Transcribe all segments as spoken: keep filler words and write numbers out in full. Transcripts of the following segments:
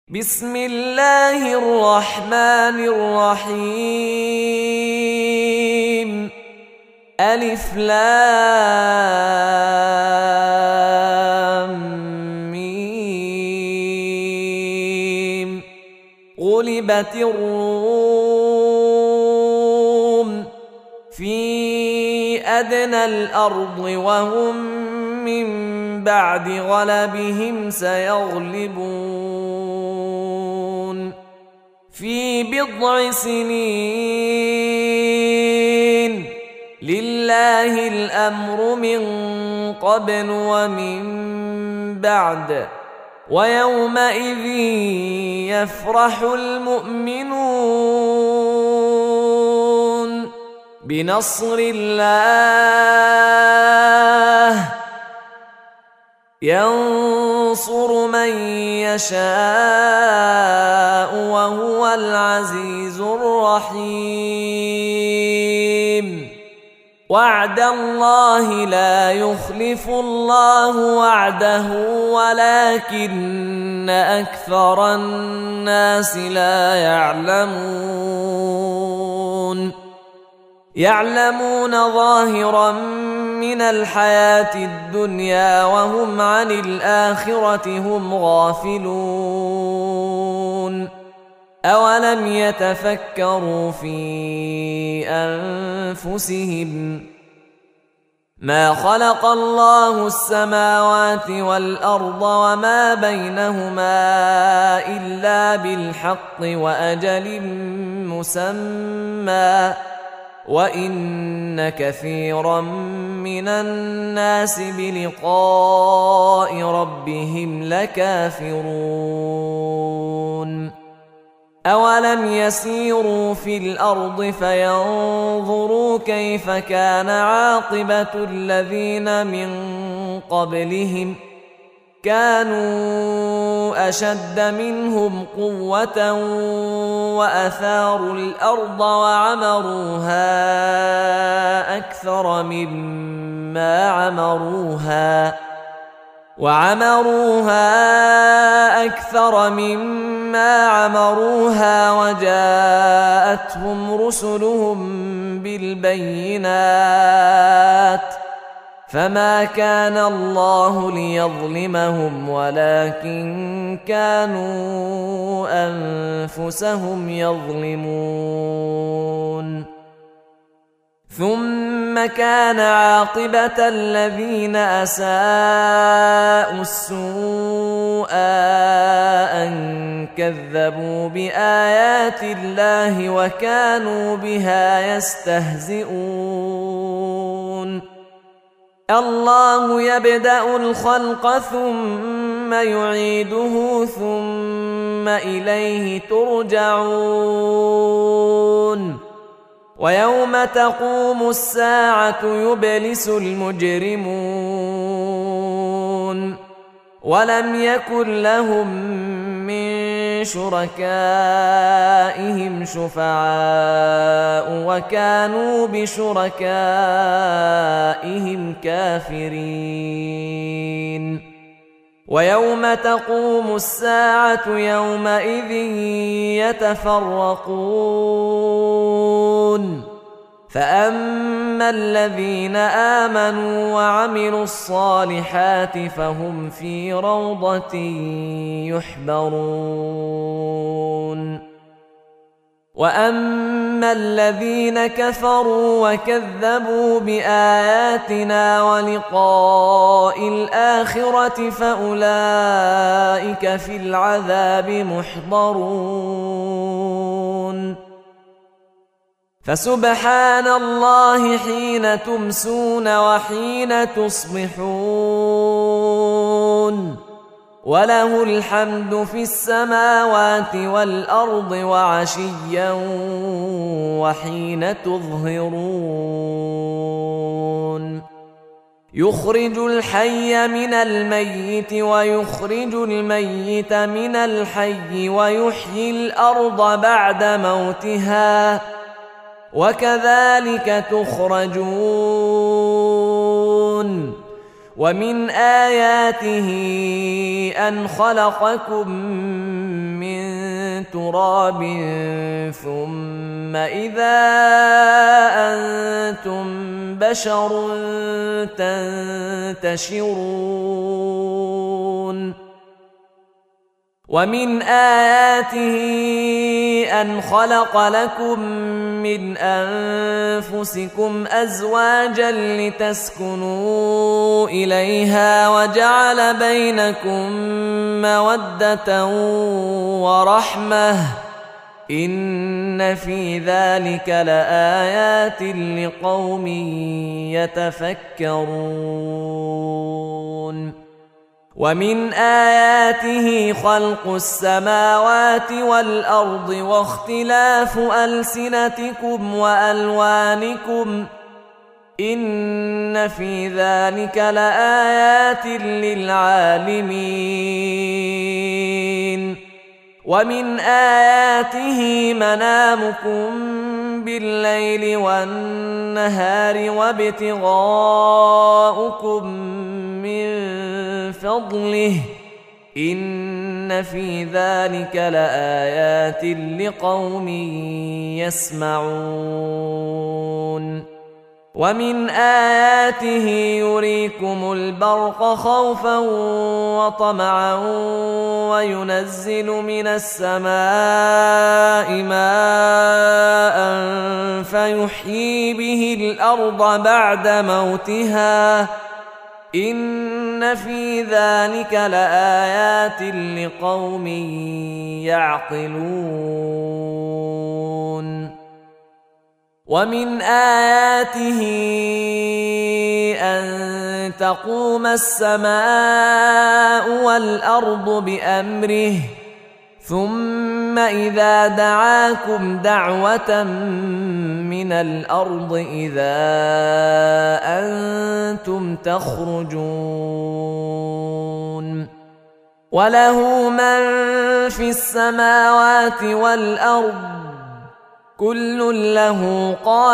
بسم الله الرحمن الرحيم. ألف لام ميم. غلبت الروم في أدنى الأرض وهم من بعد غلبهم سيغلبون في بضع سنين. لله الأمر من قبل ومن بعد ويومئذ يفرح المؤمنون بنصر الله ينصر من يشاء وهو العزيز الرحيم. وعد الله لا يخلف الله وعده ولكن أكثر الناس لا يعلمون. يعلمون ظاهرا من الحياة الدنيا وهم عن الآخرة هم غافلون. أولم يتفكروا في أنفسهم ما خلق الله السماوات والأرض وما بينهما إلا بالحق وأجل مسمى وإن كثيرا من الناس بلقاء ربهم لكافرون. أولم يسيروا في الأرض فينظروا كيف كان عاقبة الذين من قبلهم كانوا أشد منهم قوة وأثاروا الأرض وعمروها أكثر مما عمروها وعمروها أكثر مما عمروها وجاءتهم رسلهم بالبينات فما كان الله ليظلمهم ولكن كانوا أنفسهم يظلمون. ثم كان عاقبة الذين أساءوا السوء أن كذبوا بآيات الله وكانوا بها يستهزئون. الله يبدأ الخلق ثم يعيده ثم إليه ترجعون. ويوم تقوم الساعة يبلس المجرمون ولم يكن لهم من شركائهم شفعاء وكانوا بشركائهم كافرين. ويوم تقوم الساعة يومئذ يتفرقون فأما الذين آمنوا وعملوا الصالحات فهم في روضة يحبرون. وأما الذين كفروا وكذبوا بآياتنا ولقاء الآخرة فأولئك في العذاب محضرون. فسبحان الله حين تمسون وحين تصبحون وله الحمد في السماوات والأرض وعشيا وحين تظهرون. يخرج الحي من الميت ويخرج الميت من الحي ويحيي الأرض بعد موتها وكذلك تخرجون. ومن آياته أن خلقكم من تراب ثم إذا أنتم بشر تنتشرون ومن آياته أن خلق لكم من أنفسكم أزواجا لتسكنوا إليها وجعل بينكم مودة ورحمة إن في ذلك لآيات لقوم يتفكرون ومن آياته خلق السماوات والأرض واختلاف ألسنتكم وألوانكم إن في ذلك لآيات للعالمين ومن آياته منامكم بالليل والنهار وابتغاؤكم من فضله إن في ذلك لآيات لقوم يسمعون ومن آياته يريكم البرق خوفا وطمعا وينزل من السماء ماء فيحيي به الأرض بعد موتها إن في ذلك لآيات لقوم يعقلون ومن آياته أن تقوم السماء والأرض بأمره ثم إذا دعاكم دعوة من الأرض إذا أنتم تخرجون وله من في السماوات والأرض كل له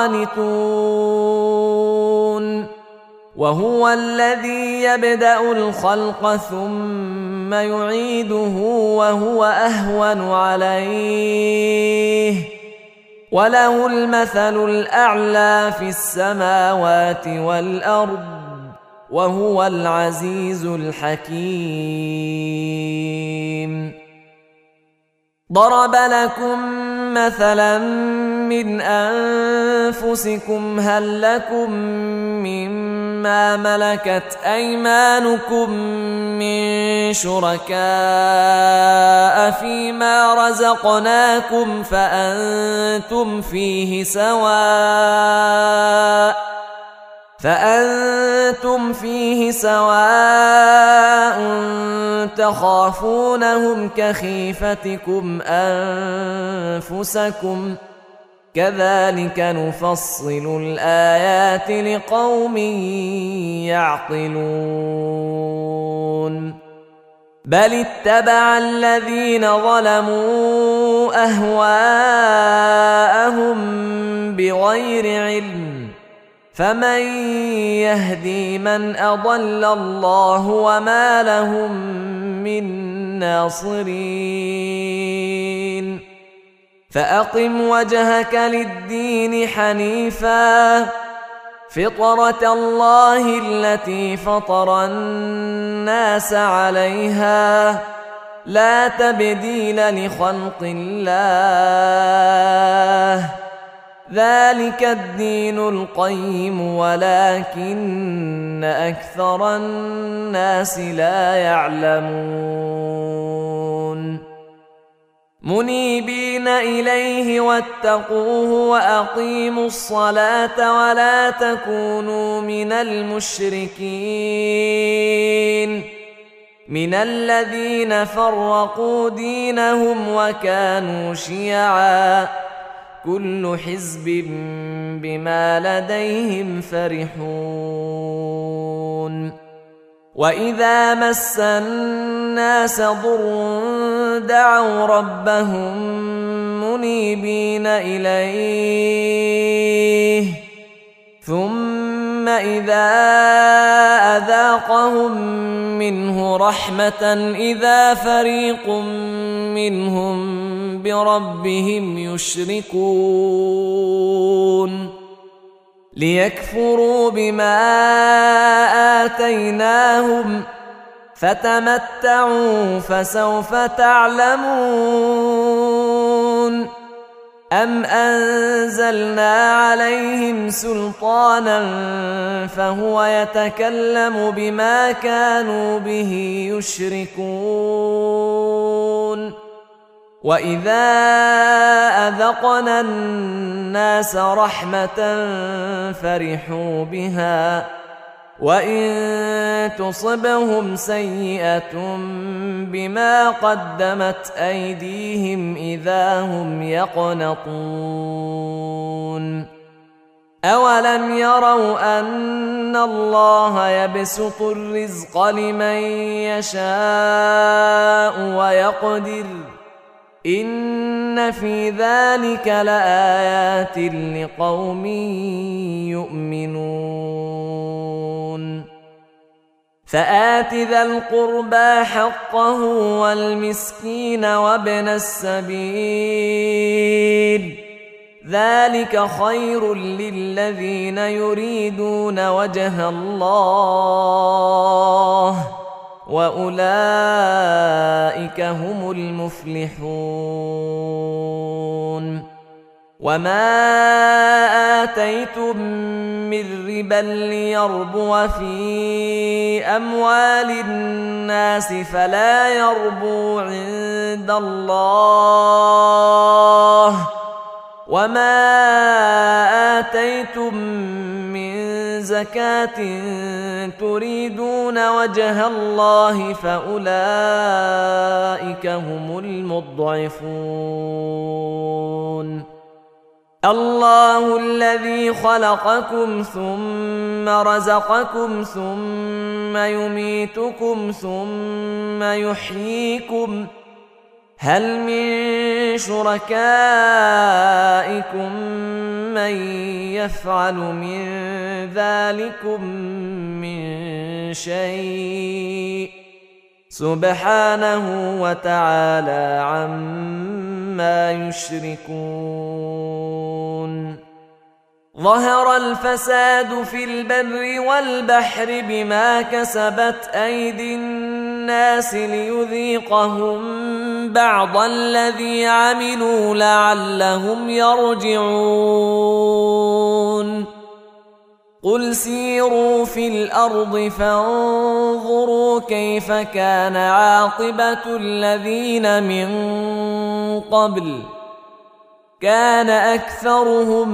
قانتون وهو الذي يبدأ الخلق ثم يعيده وهو أهون عليه وله المثل الأعلى في السماوات والأرض وهو العزيز الحكيم ضرب لكم مثلا من أنفسكم هل لكم مما ملكت أيمانكم من شركاء فيما رزقناكم فأنتم فيه سواء فأنتم فيه سواء تخافونهم كخيفتكم أنفسكم كذلك نفصل الآيات لقوم يعقلون بل اتبع الذين ظلموا أهواءهم بغير علم فمن يهدي من أضل الله وما لهم من ناصرين فأقم وجهك للدين حنيفا فطرة الله التي فطر الناس عليها لا تبديل لخلق الله ذلك الدين القيم ولكن أكثر الناس لا يعلمون منيبين إليه واتقوه وأقيموا الصلاة ولا تكونوا من المشركين من الذين فرقوا دينهم وكانوا شيعا كل حزب بما لديهم فرحون وإذا مس الناس ضر دعوا ربهم منيبين إليه ثم ثم إذا أذاقهم منه رحمة إذا فريق منهم بربهم يشركون ليكفروا بما آتيناهم فتمتعوا فسوف تعلمون أم أنزلنا عليهم سلطانا فهو يتكلم بما كانوا به يشركون وإذا أذقنا الناس رحمة فرحوا بها وإن تصبهم سيئة بما قدمت أيديهم إذا هم يقنطون أولم يروا أن الله يبسط الرزق لمن يشاء ويقدر إن في ذلك لآيات لقوم يؤمنون فآت ذا القربى حقه والمسكين وابن السبيل ذلك خير للذين يريدون وجه الله وأولئك هم المفلحون وما آتيتم من ربا ليربو في أموال الناس فلا يربو عند الله وما آتيتم من زكاة تريدون وجه الله فأولئك هم المضعفون الله الذي خلقكم ثم رزقكم ثم يميتكم ثم يحييكم هل من شركائكم من يفعل من ذلكم من شيء سبحانه وتعالى عما يشركون ظهر الفساد في البر والبحر بما كسبت أيدي الناس ليذيقهم بعض الذي عملوا لعلهم يرجعون قل سيروا في الأرض فانظروا كيف كان عاقبة الذين من قبل كان أكثرهم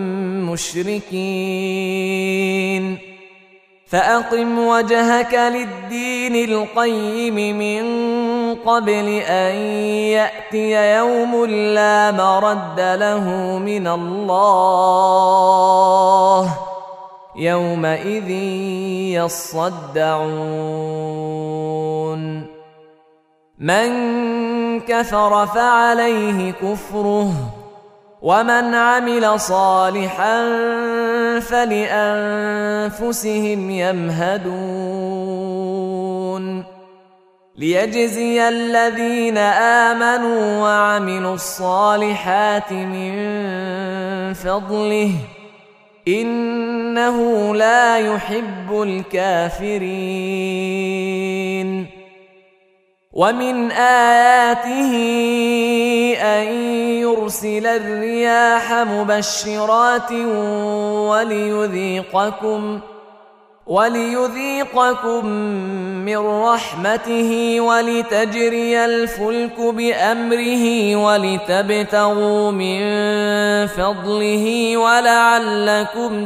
مشركين فأقم وجهك للدين القيم من قبل أن يأتي يوم لا مرد له من الله يومئذ يصدعون من كفر فعليه كفره ومن عمل صالحا فلأنفسهم يمهدون ليجزي الذين آمنوا وعملوا الصالحات من فضله إنه لا يحب الكافرين ومن آياته أن يرسل الرياح مبشرات وليذيقكم وليذيقكم من رحمته ولتجري الفلك بأمره ولتبتغوا من فضله ولعلكم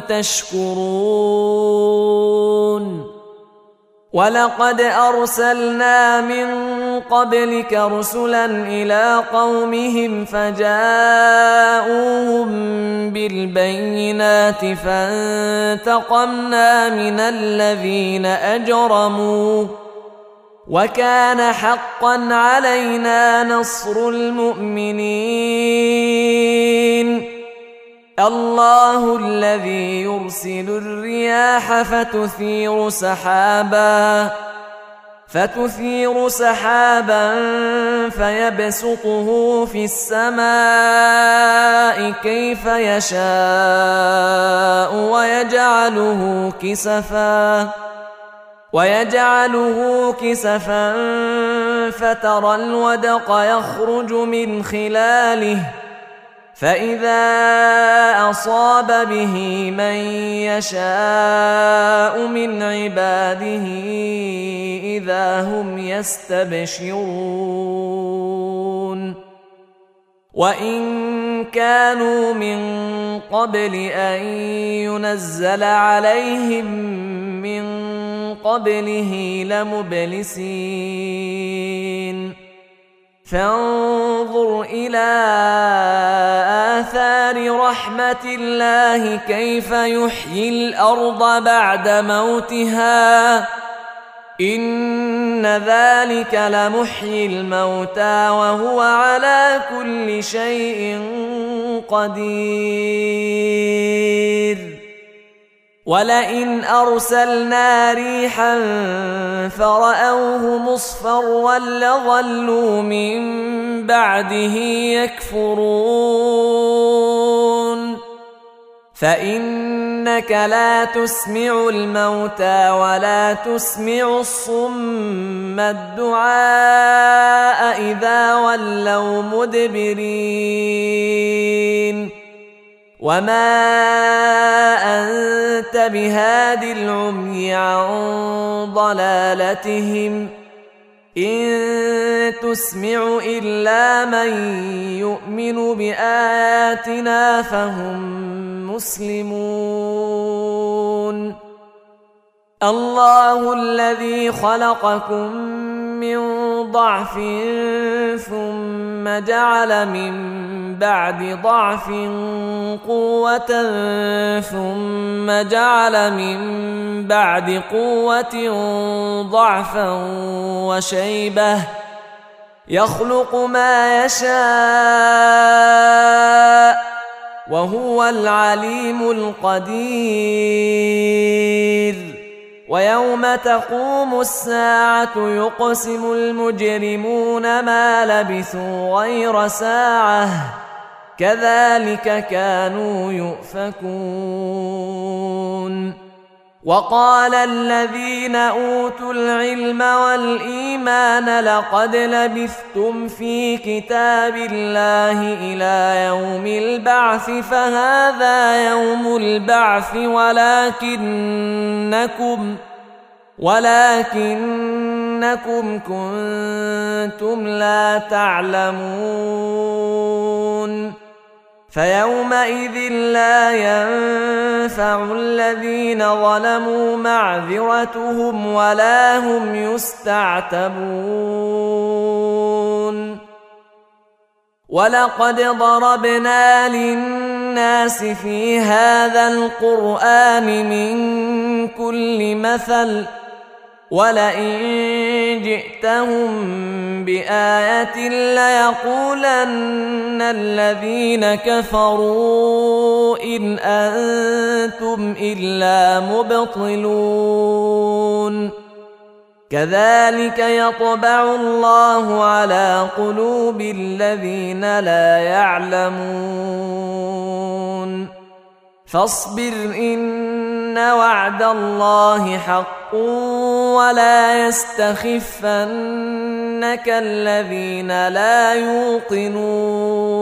تشكرون ولقد أرسلنا من قبلك رسلا إلى قومهم فجاءوهم بالبينات فانتقمنا من الذين أجرموا وكان حقا علينا نصر المؤمنين الله الذي يرسل الرياح فتثير سحابا فتثير سحابا فيبسطه في السماء كيف يشاء ويجعله كسفا ويجعله كسفا فترى الودق يخرج من خلاله فإذا أصاب به من يشاء من عباده إذا هم يستبشرون وإن كانوا من قبل أن ينزل عليهم من قبله لمبلسين فانظر إلى آثار رحمة الله كيف يحيي الأرض بعد موتها إن ذلك لمحيي الموتى وهو على كل شيء قدير ولئن أرسلنا ريحا فرأوه مصفرا لظلوا من بعده يكفرون فإنك لا تسمع الموتى ولا تسمع الصم الدعاء إذا ولوا مدبرين وما أنت بهاد العمي عن ضلالتهم إن تسمع إلا من يؤمن بآياتنا فهم مسلمون الله الذي خلقكم من ضعف ثم جعل من بعد ضعف قوة ثم جعل من بعد قوة ضعفا وشيبة يخلق ما يشاء وهو العليم القدير ويوم تقوم الساعة يقسم المجرمون ما لبثوا غير ساعة كذلك كانوا يؤفكون وقال الذين أوتوا العلم والإيمان لقد لبثتم في كتاب الله إلى يوم البعث فهذا يوم البعث ولكنكم ولكنكم كنتم لا تعلمون فيومئذ لا ينفع الذين ظلموا معذرتهم ولا هم يستعتبون ولقد ضربنا للناس في هذا القرآن من كل مثل ولئن جئتهم بآية ليقولن الذين كفروا إن أنتم إلا مبطلون كذلك يطبع الله على قلوب الذين لا يعلمون فاصبر إن وعد الله حق ولا يستخفنك الذين لا يوقنون